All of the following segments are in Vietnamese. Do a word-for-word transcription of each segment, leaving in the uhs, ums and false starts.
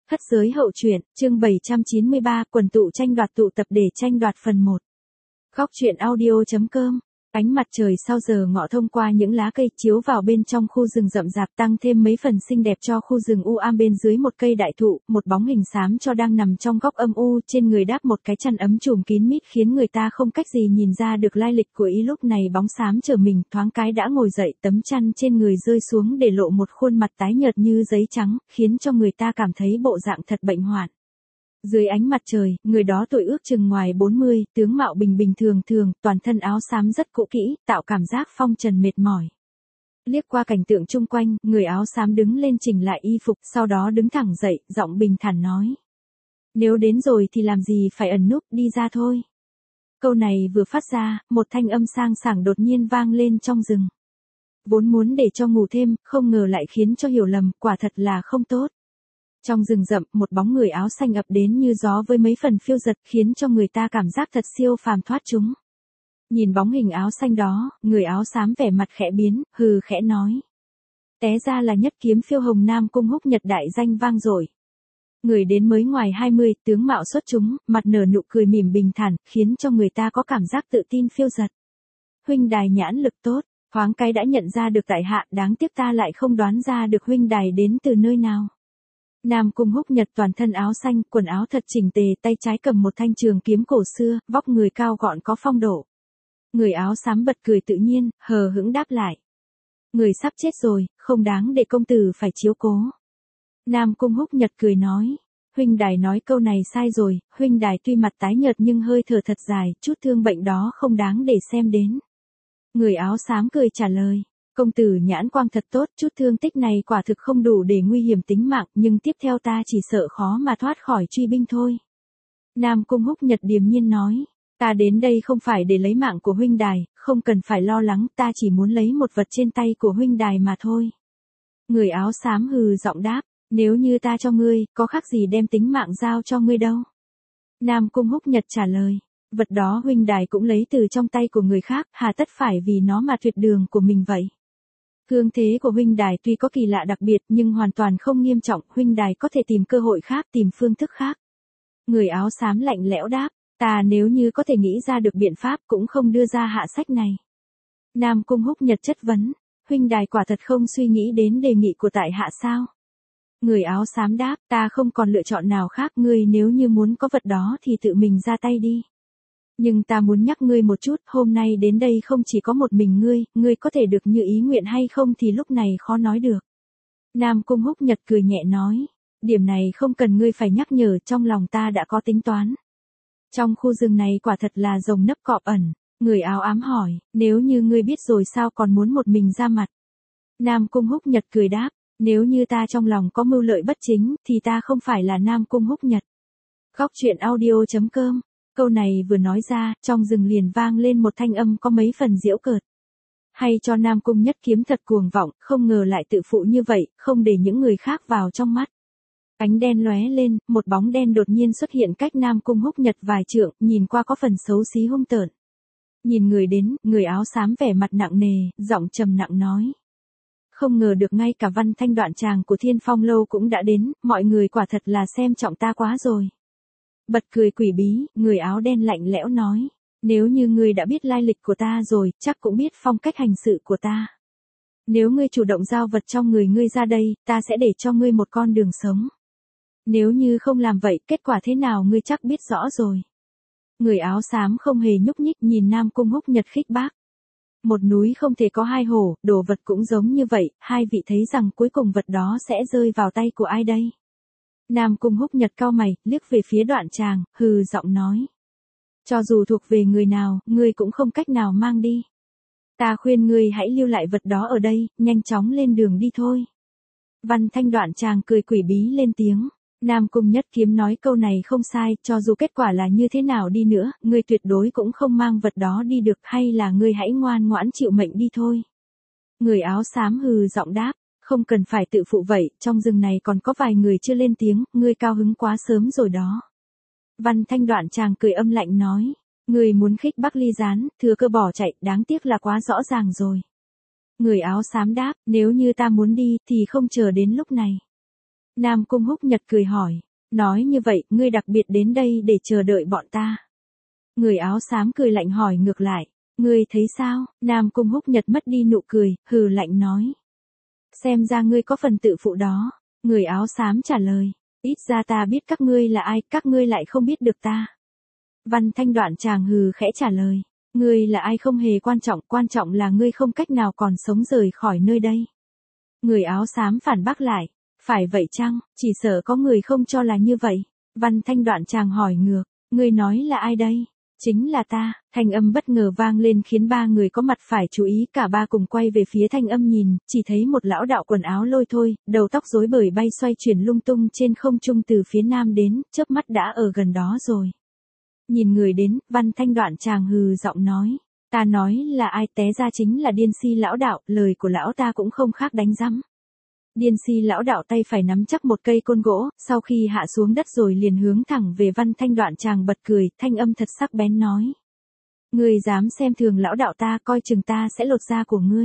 Thất giới hậu truyện, chương bảy trăm chín mươi ba, quần tụ tranh đoạt tụ tập để tranh đoạt phần một. Góc truyện audio chấm com. Ánh mặt trời sau giờ ngọ thông qua những lá cây chiếu vào bên trong khu rừng rậm rạp, tăng thêm mấy phần xinh đẹp cho khu rừng u ám. Bên dưới một cây đại thụ, một bóng hình xám cho đang nằm trong góc âm u, trên người đáp một cái chăn ấm trùm kín mít khiến người ta không cách gì nhìn ra được lai lịch của y. Lúc này bóng xám trở mình, thoáng cái đã ngồi dậy, tấm chăn trên người rơi xuống để lộ một khuôn mặt tái nhợt như giấy trắng, khiến cho người ta cảm thấy bộ dạng thật bệnh hoạn. Dưới ánh mặt trời, người đó tuổi ước chừng ngoài bốn mươi, tướng mạo bình bình thường thường, toàn thân áo xám rất cũ kỹ, tạo cảm giác phong trần mệt mỏi. Liếc qua cảnh tượng chung quanh, người áo xám đứng lên chỉnh lại y phục, sau đó đứng thẳng dậy, giọng bình thản nói. Nếu đến rồi thì làm gì phải ẩn núp, đi ra thôi. Câu này vừa phát ra, một thanh âm sang sảng đột nhiên vang lên trong rừng. Vốn muốn để cho ngủ thêm, không ngờ lại khiến cho hiểu lầm, quả thật là không tốt. Trong rừng rậm, một bóng người áo xanh ập đến như gió với mấy phần phiêu dật, khiến cho người ta cảm giác thật siêu phàm thoát chúng. Nhìn bóng hình áo xanh đó, người áo xám vẻ mặt khẽ biến, hừ khẽ nói. Té ra là nhất kiếm phiêu hồng Nam Cung Húc Nhật đại danh vang dội. Người đến mới ngoài hai mươi, tướng mạo xuất chúng, mặt nở nụ cười mỉm bình thản, khiến cho người ta có cảm giác tự tin phiêu dật. Huynh đài nhãn lực tốt, thoáng cái đã nhận ra được tại hạ, đáng tiếc ta lại không đoán ra được huynh đài đến từ nơi nào. Nam Cung Húc Nhật toàn thân áo xanh, quần áo thật chỉnh tề, tay trái cầm một thanh trường kiếm cổ xưa, vóc người cao gọn có phong độ. Người áo xám bật cười tự nhiên, hờ hững đáp lại. Người sắp chết rồi, không đáng để công tử phải chiếu cố. Nam Cung Húc Nhật cười nói. Huynh đài nói câu này sai rồi, huynh đài tuy mặt tái nhợt nhưng hơi thở thật dài, chút thương bệnh đó không đáng để xem đến. Người áo xám cười trả lời. Công tử nhãn quang thật tốt, chút thương tích này quả thực không đủ để nguy hiểm tính mạng, nhưng tiếp theo ta chỉ sợ khó mà thoát khỏi truy binh thôi. Nam Cung Húc Nhật điềm nhiên nói, ta đến đây không phải để lấy mạng của huynh đài, không cần phải lo lắng, ta chỉ muốn lấy một vật trên tay của huynh đài mà thôi. Người áo xám hừ giọng đáp, nếu như ta cho ngươi, có khác gì đem tính mạng giao cho ngươi đâu. Nam Cung Húc Nhật trả lời, vật đó huynh đài cũng lấy từ trong tay của người khác, hà tất phải vì nó mà tuyệt đường của mình vậy. Thương thế của huynh đài tuy có kỳ lạ đặc biệt nhưng hoàn toàn không nghiêm trọng, huynh đài có thể tìm cơ hội khác, tìm phương thức khác. Người áo xám lạnh lẽo đáp, ta nếu như có thể nghĩ ra được biện pháp cũng không đưa ra hạ sách này. Nam Cung Húc Nhật chất vấn, huynh đài quả thật không suy nghĩ đến đề nghị của tại hạ sao? Người áo xám đáp, ta không còn lựa chọn nào khác, ngươi nếu như muốn có vật đó thì tự mình ra tay đi. Nhưng ta muốn nhắc ngươi một chút, hôm nay đến đây không chỉ có một mình ngươi, ngươi có thể được như ý nguyện hay không thì lúc này khó nói được. Nam Cung Húc Nhật cười nhẹ nói, điểm này không cần ngươi phải nhắc nhở, trong lòng ta đã có tính toán. Trong khu rừng này quả thật là rồng nấp cọp ẩn, người áo ám hỏi, nếu như ngươi biết rồi sao còn muốn một mình ra mặt. Nam Cung Húc Nhật cười đáp, nếu như ta trong lòng có mưu lợi bất chính, thì ta không phải là Nam Cung Húc Nhật. Góc truyện audio chấm com. Câu này vừa nói ra, trong rừng liền vang lên một thanh âm có mấy phần giễu cợt. Hay cho Nam Cung nhất kiếm thật cuồng vọng, không ngờ lại tự phụ như vậy, không để những người khác vào trong mắt. Ánh đen lóe lên, một bóng đen đột nhiên xuất hiện cách Nam Cung Húc Nhật vài trượng, nhìn qua có phần xấu xí hung tợn. Nhìn người đến, người áo xám vẻ mặt nặng nề, giọng trầm nặng nói. Không ngờ được ngay cả Văn Thanh Đoạn Tràng của Thiên Phong Lâu cũng đã đến, mọi người quả thật là xem trọng ta quá rồi. Bật cười quỷ bí, người áo đen lạnh lẽo nói, nếu như ngươi đã biết lai lịch của ta rồi, chắc cũng biết phong cách hành sự của ta. Nếu ngươi chủ động giao vật trong người ngươi ra đây, ta sẽ để cho ngươi một con đường sống. Nếu như không làm vậy, kết quả thế nào ngươi chắc biết rõ rồi. Người áo xám không hề nhúc nhích nhìn Nam Cung Húc Nhật khích bác. Một núi không thể có hai hổ, đồ vật cũng giống như vậy, hai vị thấy rằng cuối cùng vật đó sẽ rơi vào tay của ai đây? Nam Cung Húc Nhật cau mày, liếc về phía Đoạn Tràng, hừ giọng nói. Cho dù thuộc về người nào, ngươi cũng không cách nào mang đi. Ta khuyên ngươi hãy lưu lại vật đó ở đây, nhanh chóng lên đường đi thôi. Văn Thanh Đoạn Tràng cười quỷ bí lên tiếng. Nam Cung Nhất Kiếm nói câu này không sai, cho dù kết quả là như thế nào đi nữa, ngươi tuyệt đối cũng không mang vật đó đi được, hay là ngươi hãy ngoan ngoãn chịu mệnh đi thôi. Người áo xám hừ giọng đáp. Không cần phải tự phụ vậy, trong rừng này còn có vài người chưa lên tiếng, ngươi cao hứng quá sớm rồi đó. Văn Thanh Đoạn Tràng cười âm lạnh nói, ngươi muốn khích bác ly gián, thừa cơ bỏ chạy, đáng tiếc là quá rõ ràng rồi. Người áo xám đáp, nếu như ta muốn đi, thì không chờ đến lúc này. Nam Cung Húc Nhật cười hỏi, nói như vậy, ngươi đặc biệt đến đây để chờ đợi bọn ta. Người áo xám cười lạnh hỏi ngược lại, ngươi thấy sao? Nam Cung Húc Nhật mất đi nụ cười, hừ lạnh nói. Xem ra ngươi có phần tự phụ đó. Người áo xám trả lời, ít ra ta biết các ngươi là ai, các ngươi lại không biết được ta. Văn Thanh Đoạn chàng hừ khẽ trả lời, ngươi là ai không hề quan trọng, quan trọng là ngươi không cách nào còn sống rời khỏi nơi đây. Người áo xám phản bác lại, phải vậy chăng, chỉ sợ có người không cho là như vậy. Văn Thanh Đoạn chàng hỏi ngược, ngươi nói là ai đây? Chính là ta. Thanh âm bất ngờ vang lên khiến ba người có mặt phải chú ý, cả ba cùng quay về phía thanh âm nhìn, chỉ thấy một lão đạo quần áo lôi thôi, đầu tóc rối bời bay xoay chuyển lung tung trên không trung từ phía nam đến, chớp mắt đã ở gần đó rồi. Nhìn người đến, Văn Thanh Đoạn chàng hừ giọng nói, ta nói là ai, té ra chính là Điên Si lão đạo, lời của lão ta cũng không khác đánh rắm. Điên Si lão đạo tay phải nắm chắc một cây côn gỗ, sau khi hạ xuống đất rồi liền hướng thẳng về Văn Thanh Đoạn chàng bật cười, thanh âm thật sắc bén nói. Ngươi dám xem thường lão đạo ta, coi chừng ta sẽ lột da của ngươi.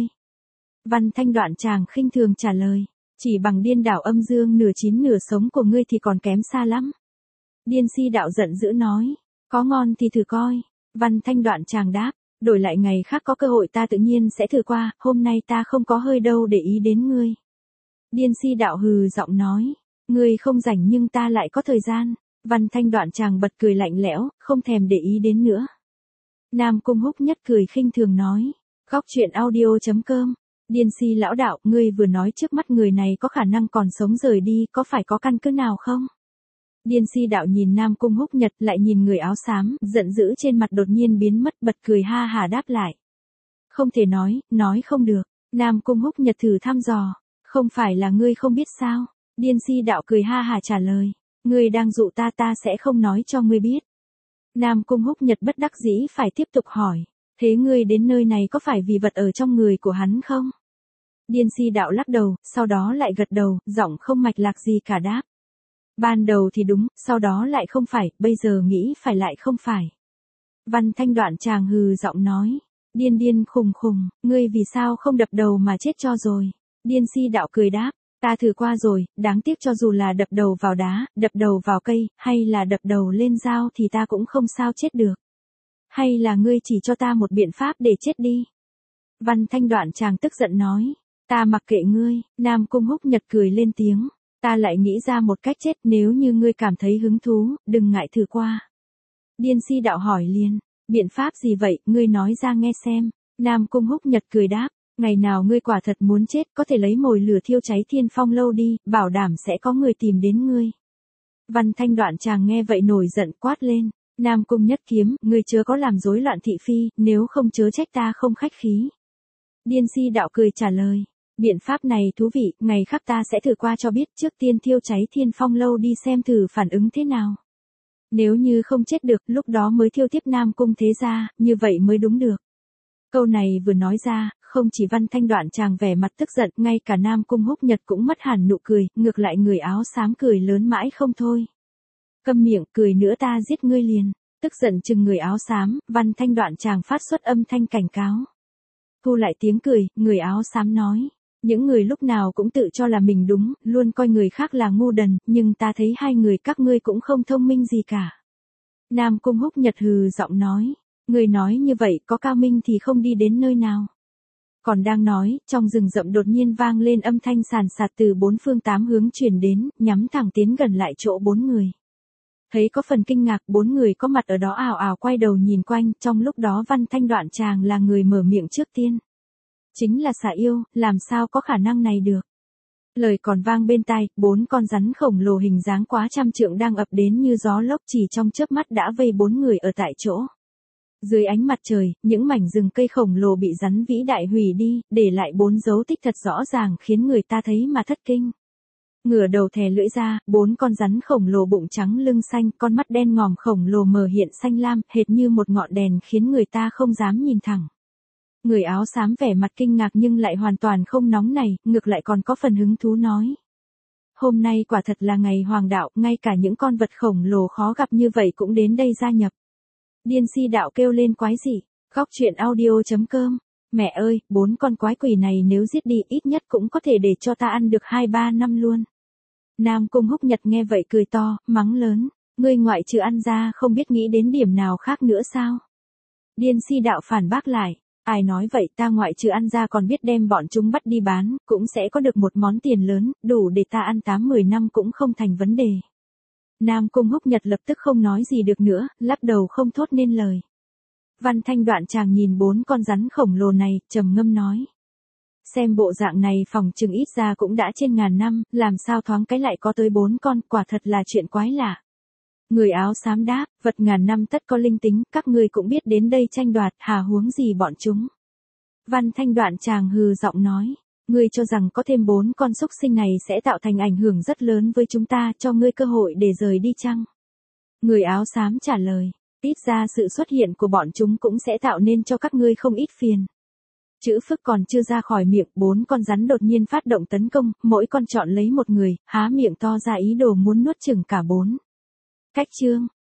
Văn Thanh Đoạn chàng khinh thường trả lời, chỉ bằng điên đảo âm dương nửa chín nửa sống của ngươi thì còn kém xa lắm. Điên Si đạo giận dữ nói, có ngon thì thử coi. Văn Thanh Đoạn chàng đáp, đổi lại ngày khác có cơ hội ta tự nhiên sẽ thử qua, hôm nay ta không có hơi đâu để ý đến ngươi. Điên Si đạo hừ giọng nói, ngươi không rảnh nhưng ta lại có thời gian. Văn Thanh Đoạn chàng bật cười lạnh lẽo, không thèm để ý đến nữa. Nam Cung Húc Nhất cười khinh thường nói, góc truyện audio chấm com. Điên Si lão đạo, ngươi vừa nói trước mắt người này có khả năng còn sống rời đi, có phải có căn cứ nào không? Điên Si đạo nhìn Nam Cung Húc Nhật lại nhìn người áo xám, giận dữ trên mặt đột nhiên biến mất, bật cười ha hà đáp lại. Không thể nói, nói không được. Nam Cung Húc Nhật thử thăm dò, không phải là ngươi không biết sao? Điên Si đạo cười ha hà trả lời, ngươi đang dụ ta, ta sẽ không nói cho ngươi biết. Nam Cung Húc Nhật bất đắc dĩ phải tiếp tục hỏi, thế ngươi đến nơi này có phải vì vật ở trong người của hắn không? Điên Si đạo lắc đầu, sau đó lại gật đầu, giọng không mạch lạc gì cả đáp. Ban đầu thì đúng, sau đó lại không phải, bây giờ nghĩ phải lại không phải. Văn Thanh Đoạn chàng hừ giọng nói, điên điên khùng khùng, ngươi vì sao không đập đầu mà chết cho rồi? Điên Si đạo cười đáp, ta thử qua rồi, đáng tiếc cho dù là đập đầu vào đá, đập đầu vào cây, hay là đập đầu lên dao thì ta cũng không sao chết được. Hay là ngươi chỉ cho ta một biện pháp để chết đi? Văn Thanh Đoạn chàng tức giận nói, ta mặc kệ ngươi. Nam Cung Húc Nhật cười lên tiếng, ta lại nghĩ ra một cách chết, nếu như ngươi cảm thấy hứng thú, đừng ngại thử qua. Điên Si đạo hỏi liền, biện pháp gì vậy, ngươi nói ra nghe xem. Nam Cung Húc Nhật cười đáp, ngày nào ngươi quả thật muốn chết, có thể lấy mồi lửa thiêu cháy Thiên Phong lâu đi, bảo đảm sẽ có người tìm đến ngươi. Văn Thanh Đoạn chàng nghe vậy nổi giận quát lên, Nam Cung Nhất Kiếm, ngươi chớ có làm rối loạn thị phi, nếu không chớ trách ta không khách khí. Điên Si đạo cười trả lời, biện pháp này thú vị, ngày khác ta sẽ thử qua cho biết, trước tiên thiêu cháy Thiên Phong lâu đi xem thử phản ứng thế nào. Nếu như không chết được, lúc đó mới thiêu tiếp Nam Cung thế gia, như vậy mới đúng được. Câu này vừa nói ra, không chỉ Văn Thanh Đoạn chàng vẻ mặt tức giận, ngay cả Nam Cung Húc Nhật cũng mất hẳn nụ cười, ngược lại người áo xám cười lớn mãi không thôi. Câm miệng, cười nữa ta giết ngươi liền. Tức giận chừng người áo xám, Văn Thanh Đoạn chàng phát xuất âm thanh cảnh cáo. Thu lại tiếng cười, người áo xám nói, những người lúc nào cũng tự cho là mình đúng, luôn coi người khác là ngu đần, nhưng ta thấy hai người các ngươi cũng không thông minh gì cả. Nam Cung Húc Nhật hừ giọng nói, người nói như vậy có cao minh thì không đi đến nơi nào. Còn đang nói, trong rừng rậm đột nhiên vang lên âm thanh sàn sạt từ bốn phương tám hướng truyền đến, nhắm thẳng tiến gần lại chỗ bốn người. Thấy có phần kinh ngạc, bốn người có mặt ở đó ào ào quay đầu nhìn quanh, trong lúc đó Văn Thanh Đoạn chàng là người mở miệng trước tiên. Chính là xà yêu, làm sao có khả năng này được. Lời còn vang bên tai, bốn con rắn khổng lồ hình dáng quá trăm trượng đang ập đến như gió lốc, chỉ trong chớp mắt đã vây bốn người ở tại chỗ. Dưới ánh mặt trời, những mảnh rừng cây khổng lồ bị rắn vĩ đại hủy đi, để lại bốn dấu tích thật rõ ràng khiến người ta thấy mà thất kinh. Ngửa đầu thè lưỡi ra, bốn con rắn khổng lồ bụng trắng lưng xanh, con mắt đen ngòm khổng lồ mờ hiện xanh lam, hệt như một ngọn đèn khiến người ta không dám nhìn thẳng. Người áo xám vẻ mặt kinh ngạc nhưng lại hoàn toàn không nóng nảy, ngược lại còn có phần hứng thú nói. Hôm nay quả thật là ngày hoàng đạo, ngay cả những con vật khổng lồ khó gặp như vậy cũng đến đây gia nhập. Điên Si đạo kêu lên quái dị, góc truyện audio chấm com. Mẹ ơi, bốn con quái quỷ này nếu giết đi ít nhất cũng có thể để cho ta ăn được hai ba năm luôn. Nam Cung Húc Nhật nghe vậy cười to, mắng lớn, ngươi ngoại trừ ăn ra không biết nghĩ đến điểm nào khác nữa sao? Điên si đạo phản bác lại, ai nói vậy, ta ngoại trừ ăn ra còn biết đem bọn chúng bắt đi bán, cũng sẽ có được một món tiền lớn, đủ để ta ăn tám mười năm cũng không thành vấn đề. Nam Cung Húc Nhật lập tức không nói gì được nữa, lắc đầu không thốt nên lời. Văn Thanh Đoạn chàng nhìn bốn con rắn khổng lồ này, trầm ngâm nói. Xem bộ dạng này phòng chừng ít ra cũng đã trên ngàn năm, làm sao thoáng cái lại có tới bốn con, quả thật là chuyện quái lạ. Người áo xám đáp, vật ngàn năm tất có linh tính, các ngươi cũng biết đến đây tranh đoạt, hà huống gì bọn chúng. Văn Thanh Đoạn chàng hừ giọng nói, ngươi cho rằng có thêm bốn con súc sinh này sẽ tạo thành ảnh hưởng rất lớn với chúng ta, cho ngươi cơ hội để rời đi chăng? Người áo xám trả lời, ít ra sự xuất hiện của bọn chúng cũng sẽ tạo nên cho các ngươi không ít phiền. Chữ phức còn chưa ra khỏi miệng, bốn con rắn đột nhiên phát động tấn công, mỗi con chọn lấy một người, há miệng to ra ý đồ muốn nuốt chửng cả bốn. Cách chương